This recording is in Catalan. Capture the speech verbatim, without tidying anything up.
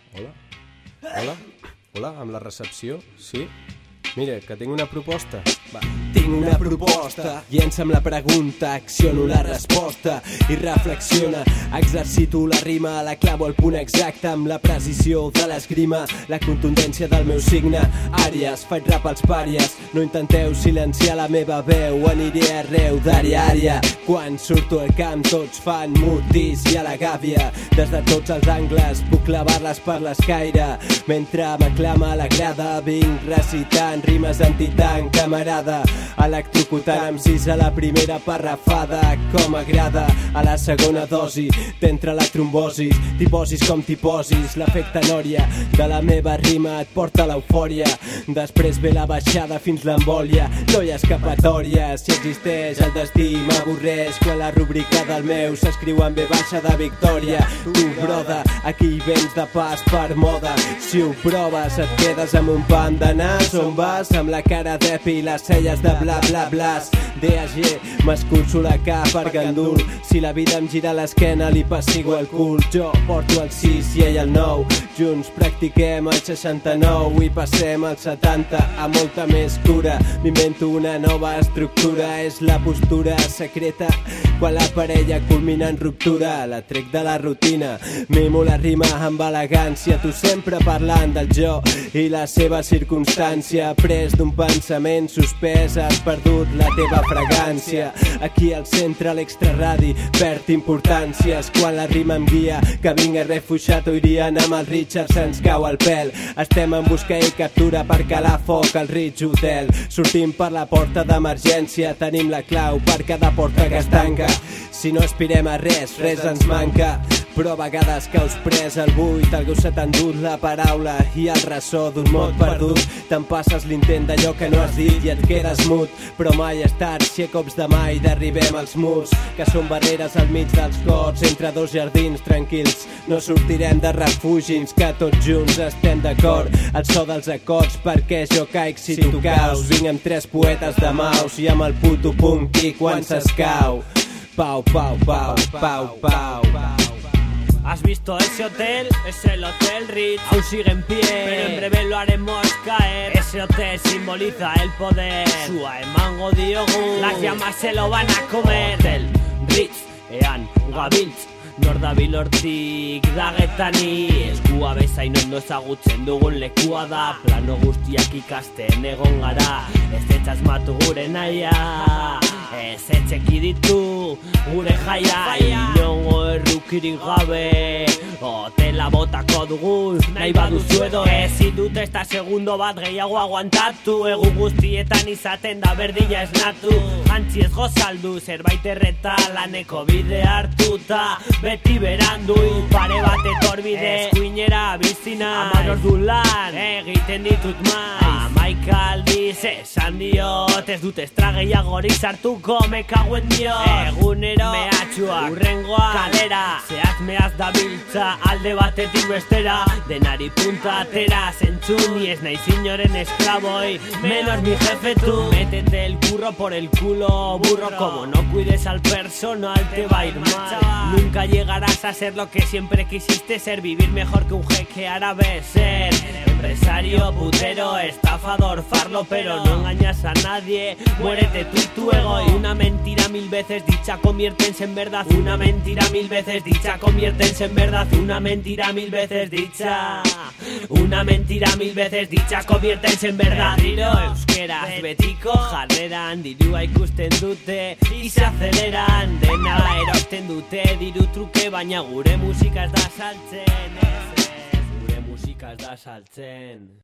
Hola? Hola? Hola, amb la recepció? Sí? Mira, que tinc una proposta. Va. Tinc una proposta, llença'm la pregunta, acciono la resposta i reflexiona. Exercito la rima, la clavo al punt exacte amb la precisió de l'esgrima, la contundència del meu signe. Àries, faig rap als pàries, no intenteu silenciar la meva veu, aniré arreu d'àrea a àrea. Quan surto al camp tots fan mutis i a la gàbia, des de tots els angles puc clavar-les per l'escaire. Mentre m'aclama la grada vinc recitant rimes antitanc, camarada, electrocutant amb sis a la primera parrafada, com agrada. A la segona dosi t'entra la trombosis, t'hi posis com t'hi posis, l'efecte nòria de la meva rima et porta a l'eufòria. Després ve la baixada fins l'embòlia, no hi ha escapatòria. Si existeix el destí m'avorreix quan la rúbrica del meu s'escriu en ve baixa de victòria. Tu, broda, aquí vens de pas per moda, si ho proves et quedes amb un pam de nas. On vas? Amb la cara d'epi i les celles de bla bla blas. D A G, m'escurço la K per gandul, si la vida em gira l'esquena li passigo el cul. Jo porto el sis i ell el nou, junts practiquem el seixanta-nou i passem al setanta a molta més cura. M'invento una nova estructura, és la postura secreta quan la parella culmina en ruptura. La trec de la rutina, mimo la rima amb elegància, tu sempre parlant del jo i la seva circumstància. Pres d'un pensament suspès has perdut la teva fragància. Aquí al centre l'extraradi perd importàncies quan la rima em guia, que vinc a refuixat o irien amb el Richard, se'ns cau el pèl. Estem en busca i captura per calar foc al Ritz Hotel. Sortim per la porta d'emergència, tenim la clau per cada porta que es tanca. Si no aspirem a res, res ens manca. Però a vegades caus pres al buit, algú se t'ha endut la paraula i el ressò d'un mot perdut. Te'n passes l'intent d'allò que no has dit i et quedes mut. Però mai és tard si a cops de mà hi derribem els murs, que són barreres al mig dels cors, entre dos jardins tranquils. No sortirem de refugis, que tots junts estem d'acord. El so dels acords perquè jo caic si tu caus. Vinc amb tres poetes de maus i amb el puto punky quan s'escau. Pau, pau, pau, pau, pau, pau. ¿Has visto ese hotel? Es el Hotel Ritz. Aún sigue en pie, pero en breve lo haremos caer. Ese hotel simboliza el poder. Sua emango diogu, las llamas se lo van a comer. Hotel Ritz, ean gabiltz, nordabil hortik dagetani. Eskua bezain ondo ezagutzen dugun lekua da. Plano guztiak ikasten egon gara, ez etxasmatu gure naia, ez etxeki ditu gure jaia. Inongo errukirik gabe hotela botako dugu, nahi baduzu edo ezin dut esta segundo bat gehiago aguantatu. Egu guztietan izaten da berdina esnatu, jantzi ez gozaldu, zerbait erreta laneko bide hartuta. Beti berandu, pare bat etorbide, eskuinera bizina, amar ordu lan egiten ditut maiz. Amaika aldiz esan diot, ez dut estrageiagorik sartuko, mekaguen dio. Egunero mehatxuak, urrengoa kalera, zehat mehaz dabiltza alde batetik bestera. Denari punta atera, zentzun, ni ez naiz inoren esklaboi, menos mi jefe tú. Métete el curro por el culo, burro, como no cuides al personal te va a ir mal. Nunca llegarás a ser lo que siempre quisiste ser, vivir mejor que un jeque árabe, ser empresario, putero, estafador, farlo, pero no engañas a nadie. Muérete tú y tu ego, y una mentira mil veces dicha conviértense en verdad. Una mentira mil veces dicha conviértense en verdad. Una mentira mil veces dicha, una mentira mil veces dicha conviértense en verdad. Riro euskeraz betiko jarreran, dirua ikusten dute y se aceleran. Dena erosten dute diru truke, baina gure musika ez da saltzen. Ez, ez, gure musika ez da saltzen.